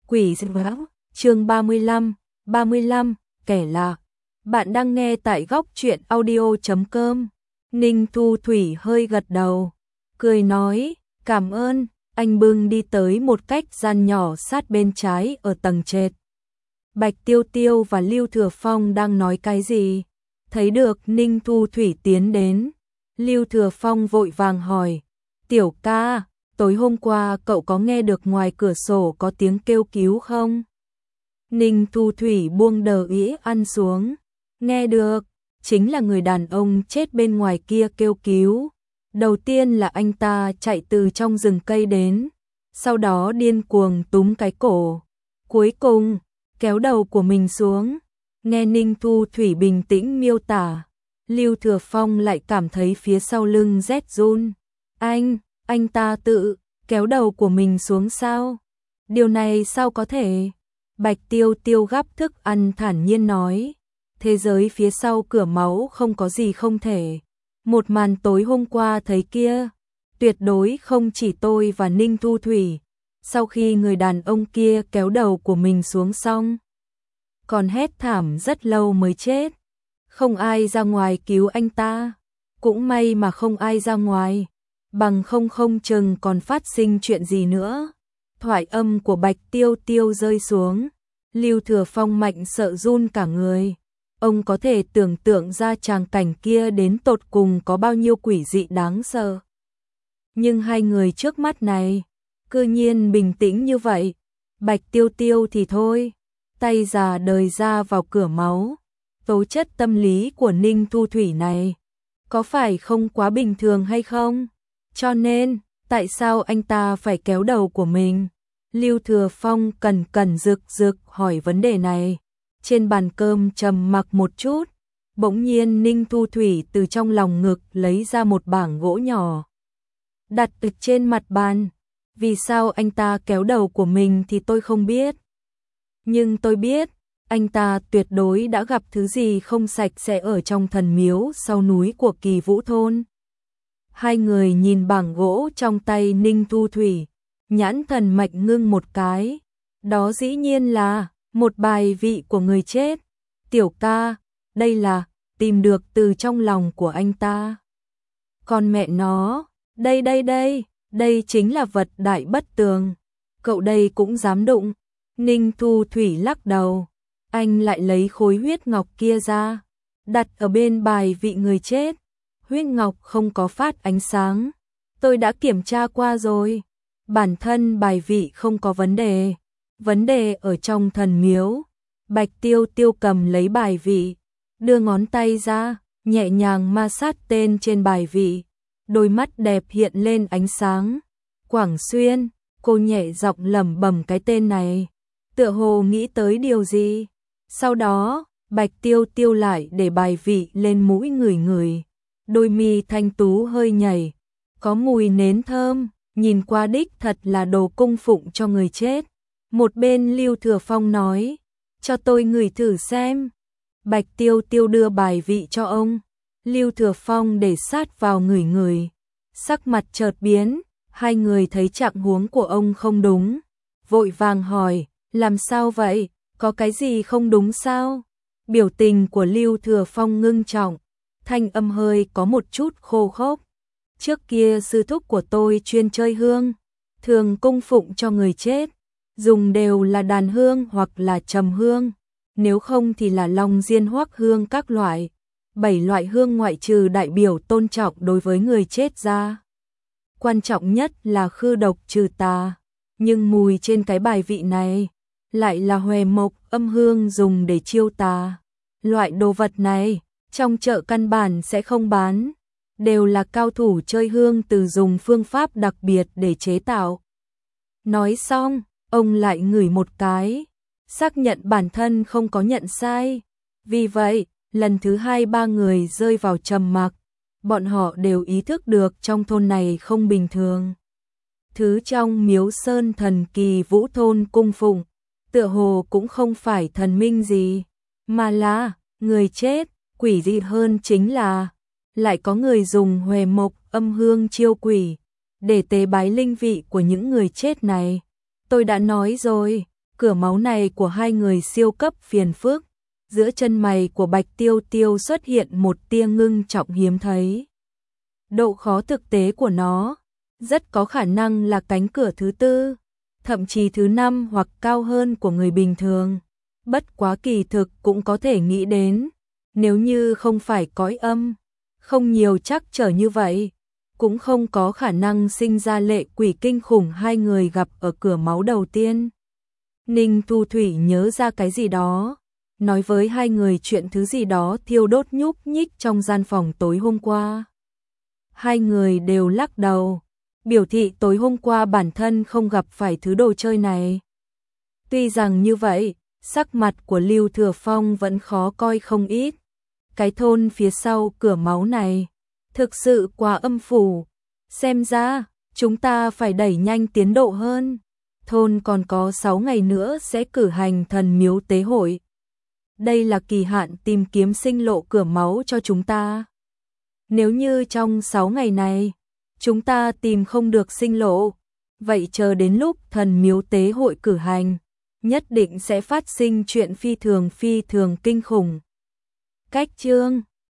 Quỷ dị báo, chương 35, kẻ lạ. Bạn đang nghe tại góc truyện audio.com. Ninh Thu Thủy hơi gật đầu, cười nói, cảm ơn, anh bưng đi tới một cách gian nhỏ sát bên trái ở tầng trệt. Bạch Tiêu Tiêu và Lưu Thừa Phong đang nói cái gì? Thấy được Ninh Thu Thủy tiến đến, Lưu Thừa Phong vội vàng hỏi, tiểu ca, tối hôm qua cậu có nghe được ngoài cửa sổ có tiếng kêu cứu không? Ninh Thu Thủy buông đờ ĩ ăn xuống, nghe được, chính là người đàn ông chết bên ngoài kia kêu cứu. Đầu tiên là anh ta chạy từ trong rừng cây đến, sau đó điên cuồng túm cái cổ, cuối cùng kéo đầu của mình xuống. Nghe Ninh Thu Thủy bình tĩnh miêu tả, Lưu Thừa Phong lại cảm thấy phía sau lưng rét run. Anh ta tự kéo đầu của mình xuống sao? Điều này sao có thể? Bạch Tiêu Tiêu gắp thức ăn thản nhiên nói, thế giới phía sau cửa máu không có gì không thể. Một màn tối hôm qua thấy kia, tuyệt đối không chỉ tôi và Ninh Thu Thủy. Sau khi người đàn ông kia kéo đầu của mình xuống xong, còn hét thảm rất lâu mới chết. Không ai ra ngoài cứu anh ta, cũng may mà không ai ra ngoài, bằng không chừng còn phát sinh chuyện gì nữa. Thoại âm của Bạch Tiêu Tiêu rơi xuống, Lưu Thừa Phong mạnh sợ run cả người. Ông có thể tưởng tượng ra tràng cảnh kia đến tột cùng có bao nhiêu quỷ dị đáng sợ. Nhưng hai người trước mắt này, cư nhiên bình tĩnh như vậy. Bạch Tiêu Tiêu thì thôi, tay già đời ra vào cửa máu. Tố chất tâm lý của Ninh Thu Thủy này, có phải không quá bình thường hay không? Cho nên, tại sao anh ta phải kéo đầu của mình? Lưu Thừa Phong cẩn rực hỏi vấn đề này. Trên bàn cơm trầm mặc một chút, bỗng nhiên Ninh Thu Thủy từ trong lòng ngực lấy ra một bảng gỗ nhỏ, đặt trên mặt bàn. Vì sao anh ta kéo đầu của mình thì tôi không biết. Nhưng tôi biết, anh ta tuyệt đối đã gặp thứ gì không sạch sẽ ở trong thần miếu sau núi của Kỳ Vũ Thôn. Hai người nhìn bảng gỗ trong tay Ninh Thu Thủy, nhãn thần mạch ngưng một cái. Đó dĩ nhiên là một bài vị của người chết. Tiểu ca, đây là tìm được từ trong lòng của anh ta. Còn mẹ nó, đây chính là vật đại bất tường. Cậu đây cũng dám đụng. Ninh Thu Thủy lắc đầu. Anh lại lấy khối huyết ngọc kia ra, đặt ở bên bài vị người chết. Huyết ngọc không có phát ánh sáng. Tôi đã kiểm tra qua rồi. Bản thân bài vị không có vấn đề. Vấn đề ở trong thần miếu. Bạch Tiêu Tiêu cầm lấy bài vị, đưa ngón tay ra, nhẹ nhàng ma sát tên trên bài vị. Đôi mắt đẹp hiện lên ánh sáng. Quảng Xuyên, cô nhẹ giọng lẩm bẩm cái tên này, tựa hồ nghĩ tới điều gì. Sau đó, Bạch Tiêu Tiêu lại để bài vị lên mũi ngửi. Đôi mi thanh tú hơi nhảy, có mùi nến thơm, nhìn qua đích thật là đồ cung phụng cho người chết. Một bên Lưu Thừa Phong nói, cho tôi ngửi thử xem. Bạch Tiêu Tiêu đưa bài vị cho ông. Lưu Thừa Phong để sát vào ngửi. Sắc mặt chợt biến, hai người thấy trạng huống của ông không đúng. Vội vàng hỏi, làm sao vậy, có cái gì không đúng sao? Biểu tình của Lưu Thừa Phong ngưng trọng, thanh âm hơi có một chút khô khốc. Trước kia sư thúc của tôi chuyên chơi hương, thường cung phụng cho người chết, dùng đều là đàn hương hoặc là trầm hương, nếu không thì là long diên hoắc hương các loại. 7 loại hương ngoại trừ đại biểu tôn trọng đối với người chết ra, quan trọng nhất là khư độc trừ tà. Nhưng mùi trên cái bài vị này lại là hòe mộc âm hương dùng để chiêu tà. Loại đồ vật này trong chợ căn bản sẽ không bán, đều là cao thủ chơi hương từ dùng phương pháp đặc biệt để chế tạo. Nói xong, ông lại ngửi một cái, xác nhận bản thân không có nhận sai. Vì vậy, lần thứ hai ba người rơi vào trầm mặc. Bọn họ đều ý thức được trong thôn này không bình thường. Thứ trong miếu sơn thần Kỳ Vũ Thôn cung phụng, tựa hồ cũng không phải thần minh gì, mà là người chết. Quỷ dị hơn chính là lại có người dùng hòe mộc âm hương chiêu quỷ để tế bái linh vị của những người chết này. Tôi đã nói rồi, cửa máu này của hai người siêu cấp phiền phức. Giữa chân mày của Bạch Tiêu Tiêu xuất hiện một tia ngưng trọng hiếm thấy. Độ khó thực tế của nó rất có khả năng là cánh cửa thứ tư, thậm chí thứ năm hoặc cao hơn của người bình thường. Bất quá kỳ thực cũng có thể nghĩ đến, nếu như không phải cõi âm, không nhiều trắc trở như vậy, cũng không có khả năng sinh ra lệ quỷ kinh khủng hai người gặp ở cửa máu đầu tiên. Ninh Thu Thủy nhớ ra cái gì đó, nói với hai người chuyện thứ gì đó thiêu đốt nhúc nhích trong gian phòng tối hôm qua. Hai người đều lắc đầu, biểu thị tối hôm qua bản thân không gặp phải thứ đồ chơi này. Tuy rằng như vậy, sắc mặt của Lưu Thừa Phong vẫn khó coi không ít. Cái thôn phía sau cửa máu này thực sự quá âm phủ. Xem ra, chúng ta phải đẩy nhanh tiến độ hơn. Thôn còn có 6 ngày nữa sẽ cử hành thần miếu tế hội. Đây là kỳ hạn tìm kiếm sinh lộ cửa máu cho chúng ta. Nếu như trong 6 ngày này, chúng ta tìm không được sinh lộ, vậy chờ đến lúc thần miếu tế hội cử hành, nhất định sẽ phát sinh chuyện phi thường kinh khủng. Cách chương